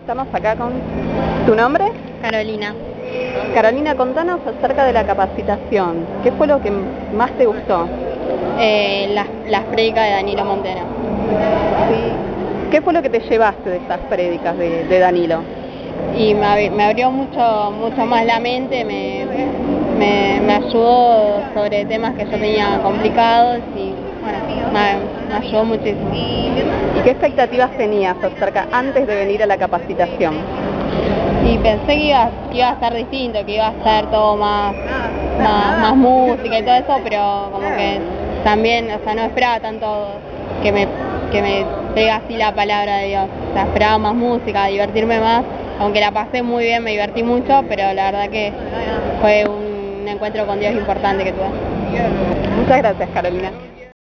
Estamos acá con tu nombre. Carolina. Carolina, contanos acerca de la capacitación. ¿Qué fue lo que más te gustó? Las prédicas de Danilo Montero. Sí. ¿Qué fue lo que te llevaste de estas prédicas de Danilo? Y me abrió mucho más la mente, me ayudó sobre temas que yo tenía complicados y bueno, me ayudó muchísimo. ¿Y qué expectativas tenías antes de venir a la capacitación? Y pensé que iba a estar distinto, que iba a ser todo más música y todo eso, pero como que también, o sea, no esperaba tanto que me pegue así la palabra de Dios. O sea, esperaba más música, divertirme más, aunque la pasé muy bien, me divertí mucho, pero la verdad que fue un encuentro con Dios importante que tuve. Muchas gracias, Carolina.